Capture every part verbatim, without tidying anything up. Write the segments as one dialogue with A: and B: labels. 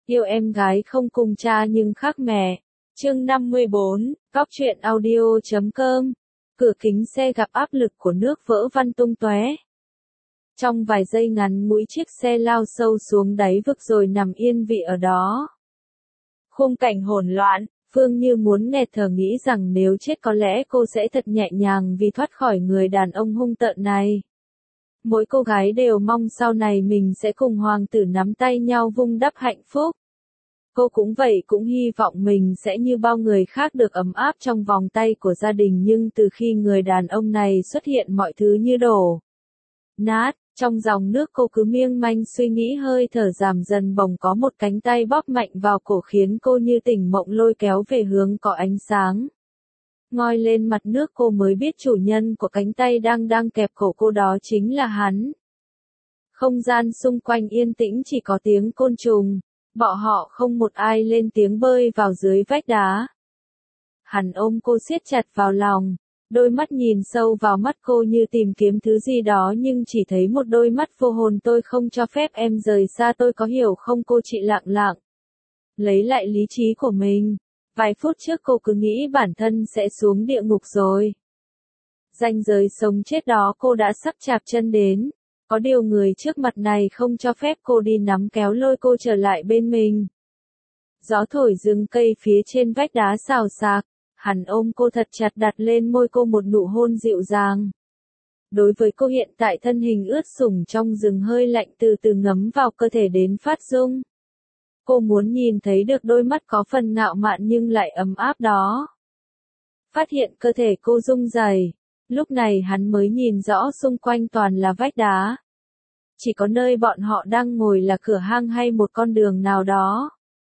A: Yêu em gái không cùng cha nhưng khác mẹ. Chương năm mươi bốn, Góc truyện audio chấm com. Cửa kính xe gặp áp lực của nước vỡ văng tung tóe. Trong vài giây ngắn mũi chiếc xe lao sâu xuống đáy vực rồi nằm yên vị ở đó. Khung cảnh hỗn loạn, Phương Như muốn nghẹt thở nghĩ rằng nếu chết có lẽ cô sẽ thật nhẹ nhàng vì thoát khỏi người đàn ông hung tợn này. Mỗi cô gái đều mong sau này mình sẽ cùng hoàng tử nắm tay nhau vun đắp hạnh phúc. Cô cũng vậy, cũng hy vọng mình sẽ như bao người khác được ấm áp trong vòng tay của gia đình, nhưng từ khi người đàn ông này xuất hiện mọi thứ như đổ nát. Trong dòng nước cô cứ miêng manh suy nghĩ, hơi thở giảm dần, bỗng có một cánh tay bóp mạnh vào cổ khiến cô như tỉnh mộng, lôi kéo về hướng có ánh sáng. Ngoi lên mặt nước cô mới biết chủ nhân của cánh tay đang đang kẹp cổ cô đó chính là hắn. Không gian xung quanh yên tĩnh, chỉ có tiếng côn trùng. Bọn họ không một ai lên tiếng bơi vào dưới vách đá. Hắn ôm cô siết chặt vào lòng. Đôi mắt nhìn sâu vào mắt cô như tìm kiếm thứ gì đó, nhưng chỉ thấy một đôi mắt vô hồn. Tôi không cho phép em rời xa tôi, có hiểu không? Cô chị lặng lặng lấy lại lý trí của mình. Vài phút trước cô cứ nghĩ bản thân sẽ xuống địa ngục rồi. Ranh giới sống chết đó cô đã sắp chạm chân đến. Có điều người trước mặt này không cho phép cô đi, nắm kéo lôi cô trở lại bên mình. Gió thổi rừng cây phía trên vách đá xào xạc. Hắn ôm cô thật chặt, đặt lên môi cô một nụ hôn dịu dàng. Đối với cô hiện tại, thân hình ướt sũng trong rừng hơi lạnh từ từ ngấm vào cơ thể đến phát rung. Cô muốn nhìn thấy được đôi mắt có phần ngạo mạn nhưng lại ấm áp đó. Phát hiện cơ thể cô rung rẩy. Lúc này hắn mới nhìn rõ xung quanh toàn là vách đá. Chỉ có nơi bọn họ đang ngồi là cửa hang hay một con đường nào đó.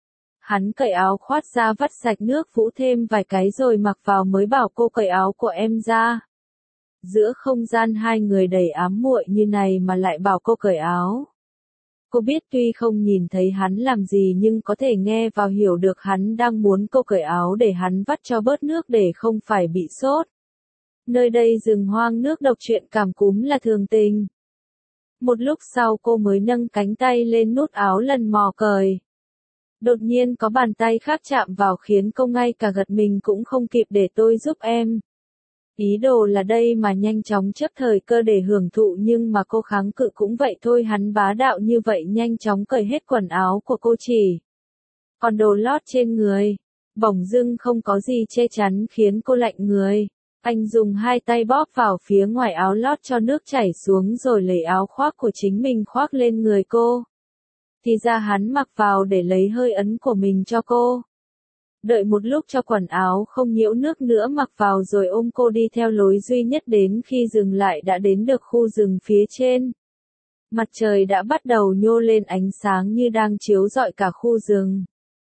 A: Hắn cởi áo khoác ra, vắt sạch nước vũ thêm vài cái rồi mặc vào, mới bảo cô cởi áo của em ra. Giữa không gian hai người đầy ám muội như này mà lại bảo cô cởi áo. Cô biết tuy không nhìn thấy hắn làm gì nhưng có thể nghe vào hiểu được hắn đang muốn cô cởi áo để hắn vắt cho bớt nước để không phải bị sốt. Nơi đây rừng hoang nước độc, chuyện cảm cúm là thường tình. Một lúc sau cô mới nâng cánh tay lên nút áo lần mò cởi. Đột nhiên có bàn tay khác chạm vào khiến cô ngay cả gật mình cũng không kịp. Để tôi giúp em. Ý đồ là đây mà nhanh chóng chấp thời cơ để hưởng thụ, nhưng mà cô kháng cự cũng vậy thôi. Hắn bá đạo như vậy nhanh chóng cởi hết quần áo của cô, chỉ còn đồ lót trên người. Bỗng dưng không có gì che chắn khiến cô lạnh người. Anh dùng hai tay bóp vào phía ngoài áo lót cho nước chảy xuống rồi lấy áo khoác của chính mình khoác lên người cô. Thì ra hắn mặc vào để lấy hơi ấm của mình cho cô. Đợi một lúc cho quần áo không nhiễu nước nữa mặc vào rồi ôm cô đi theo lối duy nhất, đến khi dừng lại đã đến được khu rừng phía trên. Mặt trời đã bắt đầu nhô lên, ánh sáng như đang chiếu rọi cả khu rừng.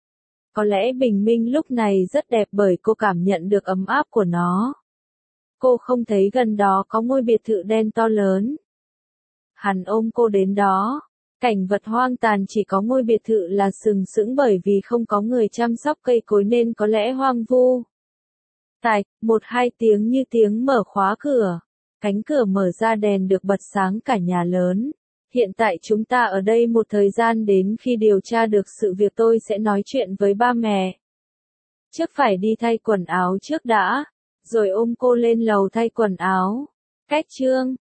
A: Có lẽ bình minh lúc này rất đẹp bởi cô cảm nhận được ấm áp của nó. Cô không thấy gần đó có ngôi biệt thự đen to lớn. Hắn ôm cô đến đó. Cảnh vật hoang tàn, chỉ có ngôi biệt thự là sừng sững bởi vì không có người chăm sóc cây cối nên có lẽ hoang vu. Tạch, một hai tiếng như tiếng mở khóa cửa. Cánh cửa mở ra, đèn được bật sáng cả nhà lớn. Hiện tại chúng ta ở đây một thời gian, đến khi điều tra được sự việc tôi sẽ nói chuyện với ba mẹ. Trước phải đi thay quần áo trước đã. Rồi ôm cô lên lầu thay quần áo. Cách chương